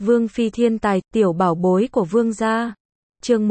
Vương phi thiên tài, tiểu bảo bối của vương gia. Chương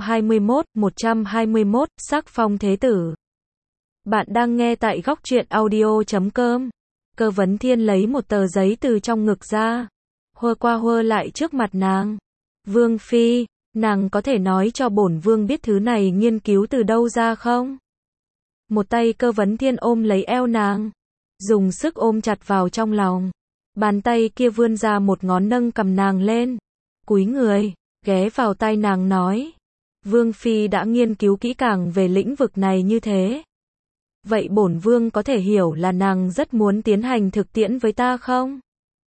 121, sắc phong thế tử. Bạn đang nghe tại góc truyện audio.com. Cơ Vấn Thiên lấy một tờ giấy từ trong ngực ra, huơ qua huơ lại trước mặt nàng. Vương phi, nàng có thể nói cho bổn vương biết thứ này nghiên cứu từ đâu ra không? Một tay Cơ Vấn Thiên ôm lấy eo nàng, dùng sức ôm chặt vào trong lòng. Bàn tay kia vươn ra một ngón nâng cầm nàng lên, cúi người, ghé vào tai nàng nói. Vương phi đã nghiên cứu kỹ càng về lĩnh vực này như thế. Vậy bổn vương có thể hiểu là nàng rất muốn tiến hành thực tiễn với ta không?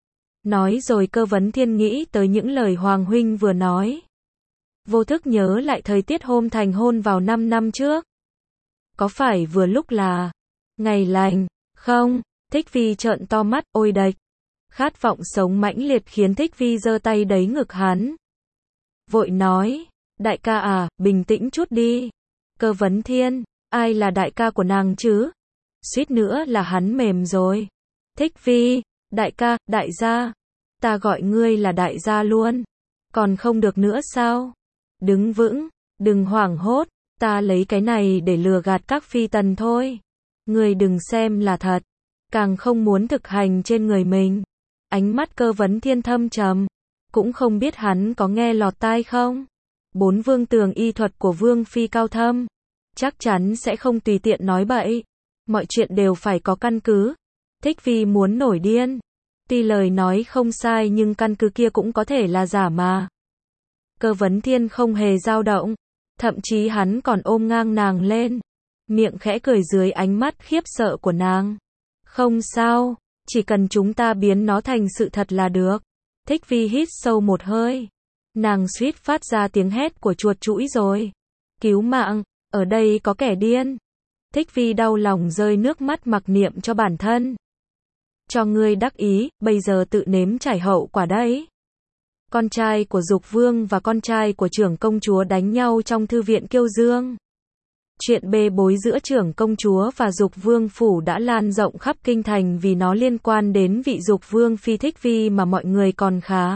Nói rồi Cơ Vấn Thiên nghĩ tới những lời Hoàng huynh vừa nói. Vô thức nhớ lại thời tiết hôm thành hôn vào 5 năm trước. Có phải vừa lúc là ngày lành, không? Thích Phi trợn to mắt, ôi đệch. Khát vọng sống mãnh liệt khiến Thích Phi giơ tay đẩy ngực hắn. Vội nói, đại ca à, bình tĩnh chút đi. Cơ Vấn Thiên, ai là đại ca của nàng chứ? Suýt nữa là hắn mềm rồi. Thích Phi, đại ca, đại gia. Ta gọi ngươi là đại gia luôn. Còn không được nữa sao? Đứng vững, đừng hoảng hốt. Ta lấy cái này để lừa gạt các phi tần thôi. Ngươi đừng xem là thật. Càng không muốn thực hành trên người mình. Ánh mắt Cơ Vấn Thiên thâm trầm. Cũng không biết hắn có nghe lọt tai không? 4 vương tường y thuật của vương phi cao thâm. Chắc chắn sẽ không tùy tiện nói bậy. Mọi chuyện đều phải có căn cứ. Thích Phi muốn nổi điên. Tuy lời nói không sai nhưng căn cứ kia cũng có thể là giả mà. Cơ Vấn Thiên không hề dao động. Thậm chí hắn còn ôm ngang nàng lên. Miệng khẽ cười dưới ánh mắt khiếp sợ của nàng. Không sao, chỉ cần chúng ta biến nó thành sự thật là được. Thích Phi hít sâu một hơi. Nàng suýt phát ra tiếng hét của chuột chũi rồi. Cứu mạng, ở đây có kẻ điên. Thích Phi đau lòng rơi nước mắt mặc niệm cho bản thân. Cho ngươi đắc ý, bây giờ tự nếm trải hậu quả đấy. Con trai của Dục Vương và con trai của trưởng công chúa đánh nhau trong thư viện Kiêu Dương. Chuyện bê bối giữa trưởng công chúa và Dục Vương phủ đã lan rộng khắp kinh thành vì nó liên quan đến vị Dục Vương phi Thích Phi mà mọi người còn khá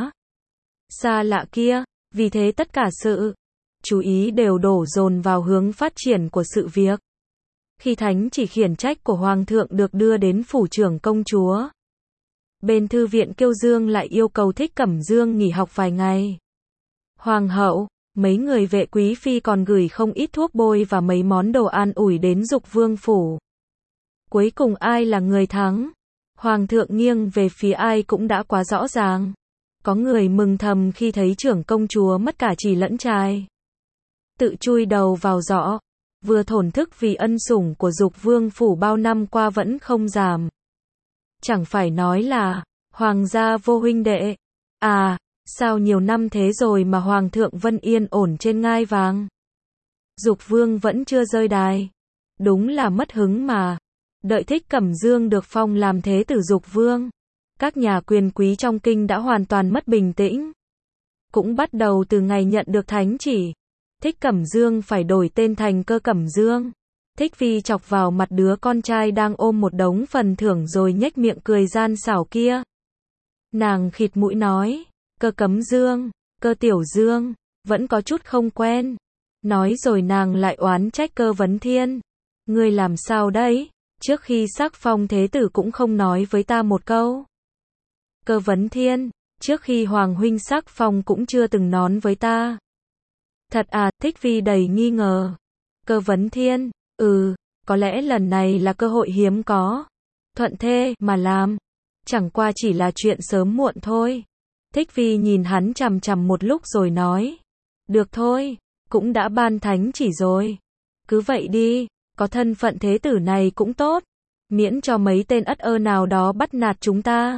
xa lạ kia. Vì thế tất cả sự chú ý đều đổ dồn vào hướng phát triển của sự việc. Khi thánh chỉ khiển trách của Hoàng thượng được đưa đến phủ trưởng công chúa, bên thư viện Kiêu Dương lại yêu cầu Thích Cẩm Dương nghỉ học vài ngày. Hoàng hậu, mấy người vệ quý phi còn gửi không ít thuốc bôi và mấy món đồ an ủi đến Dục Vương phủ. Cuối cùng ai là người thắng? Hoàng thượng nghiêng về phía ai cũng đã quá rõ ràng. Có người mừng thầm khi thấy trưởng công chúa mất cả chì lẫn trai. Tự chui đầu vào giỏ, vừa thổn thức vì ân sủng của Dục Vương phủ bao năm qua vẫn không giảm. Chẳng phải nói là hoàng gia vô huynh đệ. À, sao nhiều năm thế rồi mà Hoàng thượng vẫn yên ổn trên ngai vàng. Dục Vương vẫn chưa rơi đài. Đúng là mất hứng mà. Đợi Thích Cẩm Dương được phong làm thế tử Dục Vương, các nhà quyền quý trong kinh đã hoàn toàn mất bình tĩnh. Cũng bắt đầu từ ngày nhận được thánh chỉ, Thích Cẩm Dương phải đổi tên thành Cơ Cẩm Dương. Thích Phi chọc vào mặt đứa con trai đang ôm một đống phần thưởng rồi nhếch miệng cười gian xảo kia. Nàng khịt mũi nói, Cơ Cẩm Dương, Cơ Tiểu Dương, vẫn có chút không quen. Nói rồi nàng lại oán trách Cơ Vấn Thiên. Ngươi làm sao đấy, trước khi sắc phong thế tử cũng không nói với ta một câu. Cơ Vấn Thiên, trước khi Hoàng huynh sắc phong cũng chưa từng nói với ta. Thật à? Thích Phi đầy nghi ngờ. Cơ Vấn Thiên, có lẽ lần này là cơ hội hiếm có. Thuận thế mà làm. Chẳng qua chỉ là chuyện sớm muộn thôi. Thích Phi nhìn hắn chằm chằm một lúc rồi nói. Được thôi, cũng đã ban thánh chỉ rồi. Cứ vậy đi, có thân phận thế tử này cũng tốt. Miễn cho mấy tên ất ơ nào đó bắt nạt chúng ta.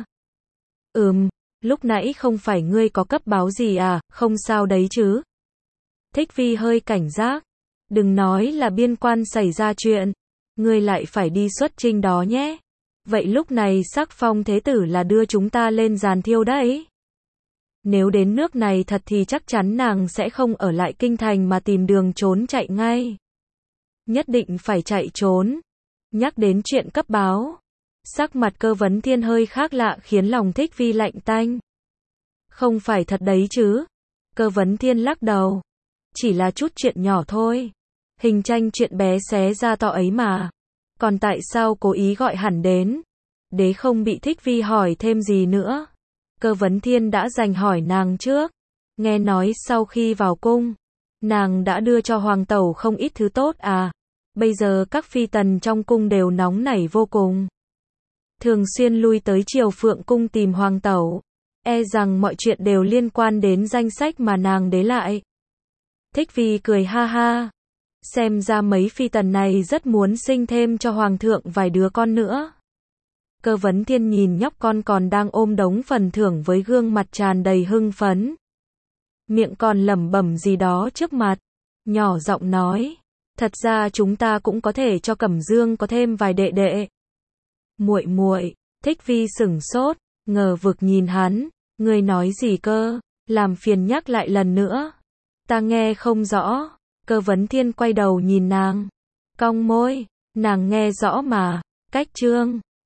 Lúc nãy không phải ngươi có cấp báo gì à, không sao đấy chứ. Thích Phi hơi cảnh giác. Đừng nói là biên quan xảy ra chuyện. Ngươi lại phải đi xuất chinh đó nhé. Vậy lúc này sắc phong thế tử là đưa chúng ta lên giàn thiêu đấy. Nếu đến nước này thật thì chắc chắn nàng sẽ không ở lại kinh thành mà tìm đường trốn chạy ngay. Nhất định phải chạy trốn. Nhắc đến chuyện cấp báo, sắc mặt Cơ Vấn Thiên hơi khác lạ khiến lòng Thích Phi lạnh tanh. Không phải thật đấy chứ? Cơ Vấn Thiên lắc đầu. Chỉ là chút chuyện nhỏ thôi. Hình tranh chuyện bé xé ra to ấy mà. Còn tại sao cố ý gọi hẳn đến? Đế không bị Thích Vi hỏi thêm gì nữa. Cơ Vấn Thiên đã dành hỏi nàng trước. Nghe nói sau khi vào cung, nàng đã đưa cho hoàng tẩu không ít thứ tốt à. Bây giờ các phi tần trong cung đều nóng nảy vô cùng. Thường xuyên lui tới Triều Phượng cung tìm hoàng tẩu. E rằng mọi chuyện đều liên quan đến danh sách mà nàng để lại. Thích Vi cười ha ha. Xem ra mấy phi tần này rất muốn sinh thêm cho hoàng thượng vài đứa con nữa. Cơ Vấn Thiên nhìn nhóc con còn đang ôm đống phần thưởng với gương mặt tràn đầy hưng phấn. Miệng còn lẩm bẩm gì đó trước mặt. Nhỏ giọng nói. Thật ra chúng ta cũng có thể cho Cẩm Dương có thêm vài đệ đệ. Muội muội. Thích Vi sửng sốt, ngờ vực nhìn hắn. Ngươi nói gì cơ? Làm phiền nhắc lại lần nữa. Ta nghe không rõ. Cơ Vấn Thiên quay đầu nhìn nàng. Cong môi. Nàng nghe rõ mà. Cách chương